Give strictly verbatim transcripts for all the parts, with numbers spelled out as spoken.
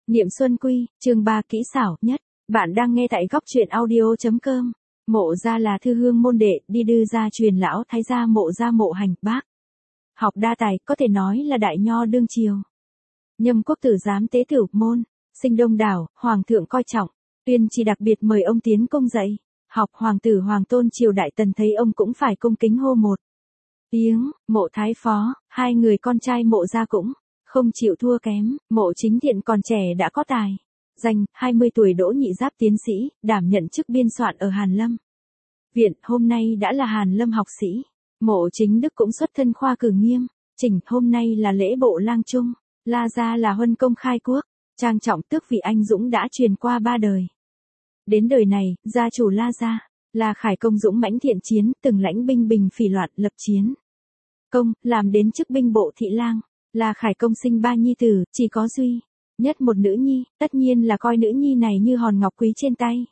Niệm Xuân Quy, chương ba kỹ xảo nhất. Bạn đang nghe tại góc truyện audio.com. Mộ gia là thư hương môn đệ, đi đưa gia truyền lão thái gia mộ gia mộ hành bác. Học đa tài, có thể nói là đại nho đương triều. Nhâm quốc tử giám tế tử môn, sinh đông đảo, hoàng thượng coi trọng, tuyên chỉ đặc biệt mời ông tiến công dạy. Học hoàng tử hoàng tôn triều đại tần thấy ông cũng phải cung kính hô một tiếng. Mộ thái phó, hai người con trai mộ gia cũng không chịu thua kém. Mộ chính thiện còn trẻ đã có tài danh, hai mươi tuổi đỗ nhị giáp tiến sĩ, đảm nhận chức biên soạn ở Hàn Lâm Viện, hôm nay đã là Hàn Lâm học sĩ. Mộ chính đức cũng xuất thân khoa cử nghiêm, chỉnh, hôm nay là lễ bộ lang trung. La gia là huân công khai quốc, trang trọng tước vị anh dũng đã truyền qua ba đời. Đến đời này, gia chủ La gia là Khải công dũng mãnh thiện chiến, từng lãnh binh bình phỉ loạn, lập chiến công, làm đến chức binh bộ thị lang. La Khải công sinh ba nhi tử, chỉ có duy nhất một nữ nhi, tất nhiên là coi nữ nhi này như hòn ngọc quý trên tay.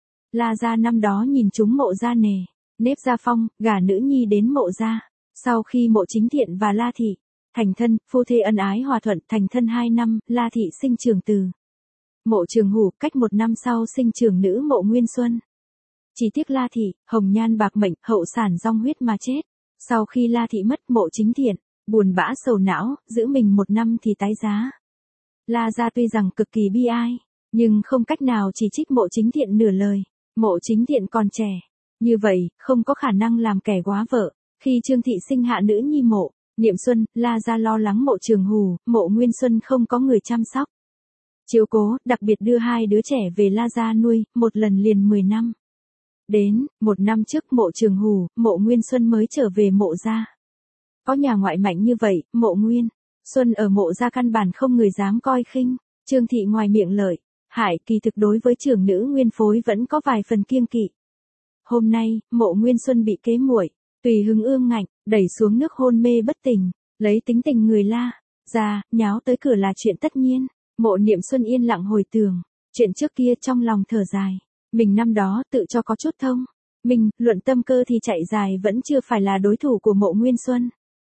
La gia năm đó nhìn chúng mộ gia nề nếp gia phong, gả nữ nhi đến mộ gia. Sau khi mộ chính thiện và La thị thành thân, phu thê ân ái hòa thuận, thành thân hai năm, La thị sinh trưởng từ mộ Trường Hủ, cách một năm sau sinh trưởng nữ mộ Nguyên Xuân. Chỉ tiếc La thị hồng nhan bạc mệnh, hậu sản dong huyết mà chết. Sau khi La thị mất, mộ chính thiện buồn bã sầu não, giữ mình một năm thì tái giá. La gia tuy rằng cực kỳ bi ai, nhưng không cách nào chỉ trích mộ chính thiện nửa lời. Mộ chính thiện còn trẻ, như vậy, không có khả năng làm kẻ góa vợ. Khi Trương thị sinh hạ nữ nhi mộ Niệm Xuân, La gia lo lắng mộ Trường Hủ, mộ Nguyên Xuân không có người chăm sóc chiếu cố, đặc biệt đưa hai đứa trẻ về La gia nuôi, một lần liền mười năm. Đến, một năm trước mộ Trường Hủ, mộ Nguyên Xuân mới trở về mộ gia. Có nhà ngoại mạnh như vậy, mộ Nguyên Xuân ở mộ gia căn bản không người dám coi khinh. Trương thị ngoài miệng lợi hại, kỳ thực đối với trưởng nữ Nguyên phối vẫn có vài phần kiêng kỵ. Hôm nay, mộ Nguyên Xuân bị kế muội tùy hứng ương ngạnh, đẩy xuống nước hôn mê bất tỉnh, lấy tính tình người La gia nháo tới cửa là chuyện tất nhiên. Mộ Niệm Xuân yên lặng hồi tưởng chuyện trước kia, trong lòng thở dài. Mình năm đó tự cho có chút thông mình, luận tâm cơ thì chạy dài vẫn chưa phải là đối thủ của mộ Nguyên Xuân.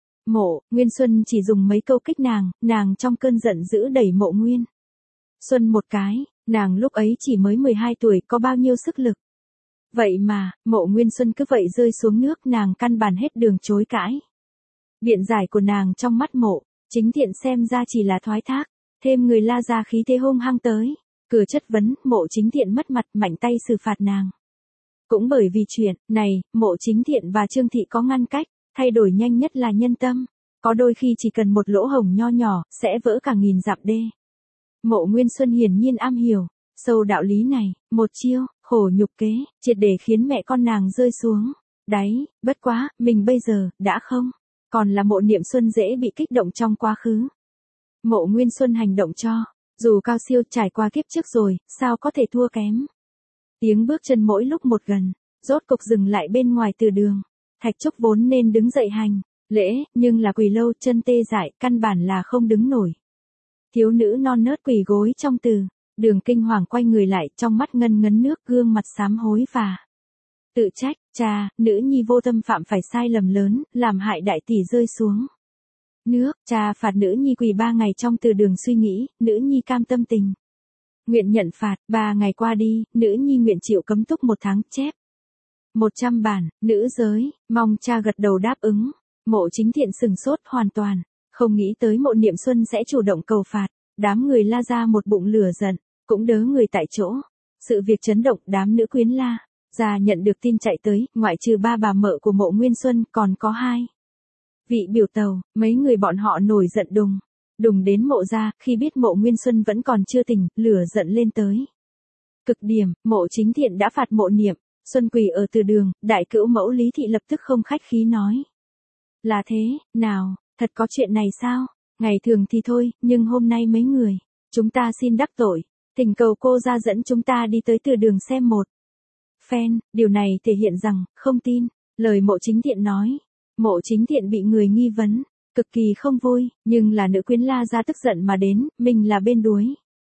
Mộ Nguyên Xuân chỉ dùng mấy câu kích nàng, nàng trong cơn giận dữ đẩy mộ Nguyên Xuân một cái. Nàng lúc ấy chỉ mới mười hai tuổi, có bao nhiêu sức lực. Vậy mà, mộ Nguyên Xuân cứ vậy rơi xuống nước, nàng căn bản hết đường chối cãi. Biện giải của nàng trong mắt mộ chính thiện xem ra chỉ là thoái thác, thêm người La gia khí thế hung hăng tới. Cửa chất vấn, mộ chính thiện mất mặt, mạnh tay xử phạt nàng. Cũng bởi vì chuyện này, mộ chính thiện và Trương thị có ngăn cách. Thay đổi nhanh nhất là nhân tâm, có đôi khi chỉ cần một lỗ hổng nho nhỏ, sẽ vỡ cả nghìn dặm đê. Mộ Nguyên Xuân hiển nhiên am hiểu sâu đạo lý này, một chiêu khổ nhục kế, triệt để khiến mẹ con nàng rơi xuống đáy. Bất quá, mình bây giờ đã không còn là mộ Niệm Xuân dễ bị kích động trong quá khứ. Mộ Nguyên Xuân hành động cho dù cao siêu, trải qua kiếp trước rồi, sao có thể thua kém. Tiếng bước chân mỗi lúc một gần, rốt cục dừng lại bên ngoài từ đường. Thạch Trúc vốn nên đứng dậy hành lễ, nhưng là quỳ lâu, chân tê dại, căn bản là không đứng nổi. Thiếu nữ non nớt quỳ gối trong từ đường, kinh hoàng quay người lại, trong mắt ngân ngấn nước, gương mặt sám hối và tự trách. Cha, nữ nhi vô tâm phạm phải sai lầm lớn, làm hại đại tỷ rơi xuống nước. Cha phạt nữ nhi quỳ ba ngày trong từ đường suy nghĩ, nữ nhi cam tâm tình nguyện nhận phạt. Ba ngày qua đi, nữ nhi nguyện chịu cấm túc một tháng, chép một trăm bản. Nữ giới mong cha gật đầu đáp ứng. Mộ chính thiện sừng sốt, hoàn toàn không nghĩ tới mộ Niệm Xuân sẽ chủ động cầu phạt. Đám người La gia một bụng lửa giận, cũng đớ người tại chỗ. Sự việc chấn động, đám nữ quyến La gia nhận được tin chạy tới, ngoại trừ ba bà mợ của mộ Nguyên Xuân, còn có hai vị biểu tàu. Mấy người bọn họ nổi giận đùng đùng đến mộ gia. Khi biết mộ Nguyên Xuân vẫn còn chưa tỉnh, lửa giận lên tới cực điểm. Mộ chính thiện đã phạt mộ Niệm Xuân quỳ ở từ đường. Đại cữu mẫu Lý thị lập tức không khách khí nói: là thế nào, thật có chuyện này sao? Ngày thường thì thôi, nhưng hôm nay mấy người chúng ta xin đắc tội, thỉnh cầu cô ra dẫn chúng ta đi tới từ đường xem một phen. Điều này thể hiện rằng không tin lời mộ chính thiện nói. Mộ chính thiện bị người nghi vấn, cực kỳ không vui, nhưng là nữ quyến La gia tức giận mà đến, mình là bên đuối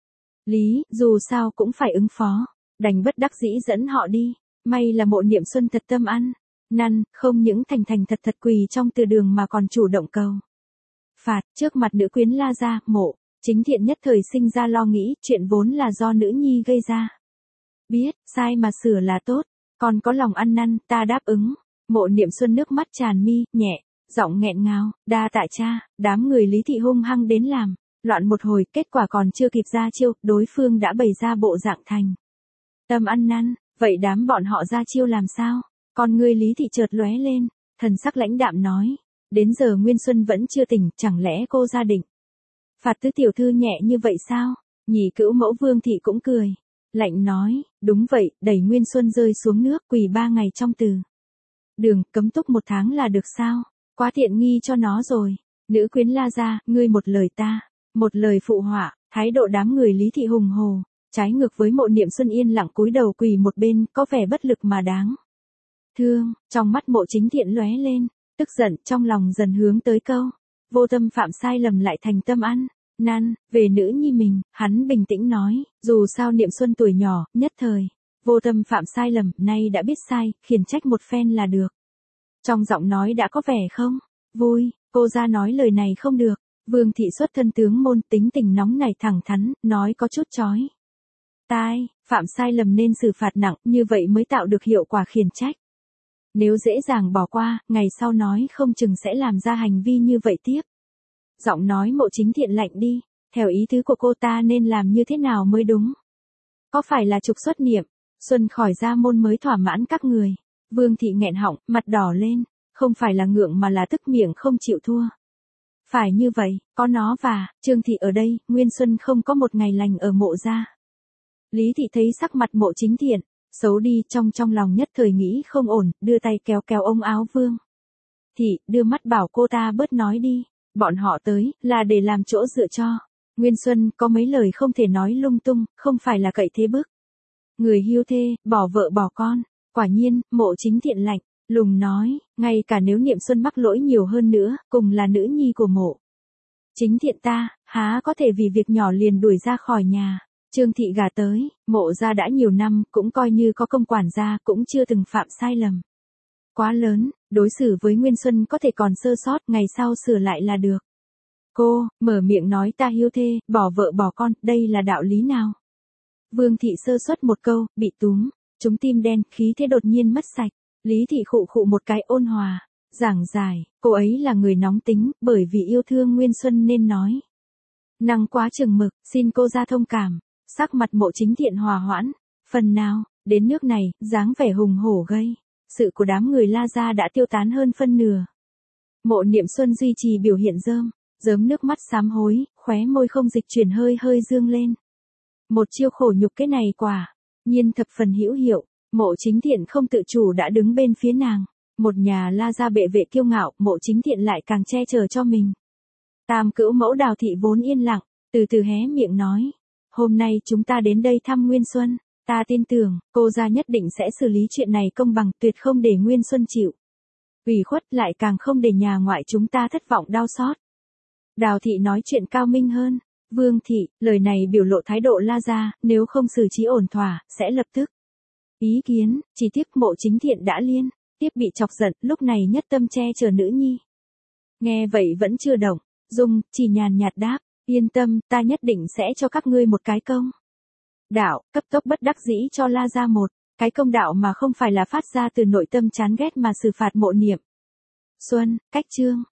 lý, dù sao cũng phải ứng phó, đành bất đắc dĩ dẫn họ đi. May là mộ Niệm Xuân thật tâm ăn năn, không những thành thành thật thật quỳ trong từ đường mà còn chủ động cầu phạt. Trước mặt nữ quyến La gia, mộ Chính thiện nhất thời sinh ra lo nghĩ, chuyện vốn là do nữ nhi gây ra. Biết, sai mà sửa là tốt, con có lòng ăn năn, ta đáp ứng. Mộ Niệm Xuân nước mắt tràn mi, nhẹ, giọng nghẹn ngào, đa tạ cha. Đám người Lý Thị hung hăng đến làm, loạn một hồi, kết quả còn chưa kịp ra chiêu, đối phương đã bày ra bộ dạng thành tâm ăn năn. Vậy đám bọn họ ra chiêu làm sao? Con ngươi Lý Thị chợt lóe lên, thần sắc lãnh đạm nói, đến giờ Nguyên Xuân vẫn chưa tỉnh, chẳng lẽ cô gia định phạt tứ tiểu thư nhẹ như vậy sao? Nhị cữu mẫu Vương Thị cũng cười, lạnh nói, đúng vậy, đẩy Nguyên Xuân rơi xuống nước, quỳ ba ngày trong từ đường, cấm túc một tháng là được sao? Quá tiện nghi cho nó rồi. Nữ quyến la ra, ngươi một lời ta, một lời phụ họa, thái độ đám người Lý Thị hùng hồ, trái ngược với Mộ Niệm Xuân yên lặng cúi đầu quỳ một bên, có vẻ bất lực mà đáng thương. Trong mắt Mộ Chính Thiện lóe lên tức giận, trong lòng dần hướng tới câu vô tâm phạm sai lầm lại thành tâm ăn năn. Về nữ nhi mình, hắn bình tĩnh nói, dù sao Niệm Xuân tuổi nhỏ, nhất thời vô tâm phạm sai lầm, nay đã biết sai, khiển trách một phen là được. Trong giọng nói đã có vẻ không vui. Cô ra nói lời này không được. Vương Thị xuất thân tướng môn, tính tình nóng nảy thẳng thắn, nói có chút chói tai, phạm sai lầm nên xử phạt nặng, như vậy mới tạo được hiệu quả khiển trách. Nếu dễ dàng bỏ qua, ngày sau nói không chừng sẽ làm ra hành vi như vậy tiếp. Giọng nói Mộ Chính Thiện lạnh đi, theo ý tứ của cô ta nên làm như thế nào mới đúng? Có phải là trục xuất Niệm Xuân khỏi gia môn mới thỏa mãn các người? Vương Thị nghẹn họng, mặt đỏ lên, không phải là ngượng mà là tức miệng không chịu thua. Phải như vậy, có nó và Trương Thị ở đây, Nguyên Xuân không có một ngày lành ở Mộ gia. Lý Thị thấy sắc mặt Mộ Chính Thiện xấu đi, trong trong lòng nhất thời nghĩ không ổn, đưa tay kéo kéo ống áo Vương Thị, đưa mắt bảo cô ta bớt nói đi, bọn họ tới là để làm chỗ dựa cho Nguyên Xuân, có mấy lời không thể nói lung tung, không phải là cậy thế bức người hiu thê, bỏ vợ bỏ con. Quả nhiên, Mộ Chính Thiện lạnh lùng nói, ngay cả nếu Niệm Xuân mắc lỗi nhiều hơn nữa, cùng là nữ nhi của Mộ Chính Thiện ta, há có thể vì việc nhỏ liền đuổi ra khỏi nhà. Trương Thị gả tới, Mộ gia đã nhiều năm, cũng coi như có công quản gia, cũng chưa từng phạm sai lầm quá lớn, đối xử với Nguyên Xuân có thể còn sơ sót, ngày sau sửa lại là được. Cô, mở miệng nói ta hiu thê, bỏ vợ bỏ con, đây là đạo lý nào? Vương Thị sơ suất một câu, bị túm, trúng tim đen, khí thế đột nhiên mất sạch. Lý Thị khụ khụ một cái ôn hòa, giảng giải, cô ấy là người nóng tính, bởi vì yêu thương Nguyên Xuân nên nói năng quá chừng mực, xin cô ra thông cảm. Sắc mặt Mộ Chính Thiện hòa hoãn, phần nào, đến nước này, dáng vẻ hùng hổ gây sự của đám người La gia đã tiêu tán hơn phân nửa. Mộ Niệm Xuân duy trì biểu hiện rơm, rớm nước mắt sám hối, khóe môi không dịch chuyển hơi hơi dương lên. Một chiêu khổ nhục cái này quả nhiên thập phần hữu hiệu. Mộ Chính Thiện không tự chủ đã đứng bên phía nàng. Một nhà La gia bệ vệ kiêu ngạo, Mộ Chính Thiện lại càng che chở cho mình. Tam cữu mẫu Đào Thị vốn yên lặng, từ từ hé miệng nói, hôm nay chúng ta đến đây thăm Nguyên Xuân, ta tin tưởng, cô gia nhất định sẽ xử lý chuyện này công bằng, tuyệt không để Nguyên Xuân chịu ủy khuất, lại càng không để nhà ngoại chúng ta thất vọng đau xót. Đào Thị nói chuyện cao minh hơn. Vương Thị, lời này biểu lộ thái độ La gia, nếu không xử trí ổn thỏa, sẽ lập tức ý kiến. Chỉ tiếc Mộ Chính Thiện đã liên tiếp bị chọc giận, lúc này nhất tâm che chở nữ nhi. Nghe vậy vẫn chưa động dung, chỉ nhàn nhạt đáp, yên tâm, ta nhất định sẽ cho các ngươi một cái công đạo. Cấp tốc bất đắc dĩ cho La gia một cái công đạo mà không phải là phát ra từ nội tâm chán ghét mà xử phạt Mộ Niệm Xuân. Cách chương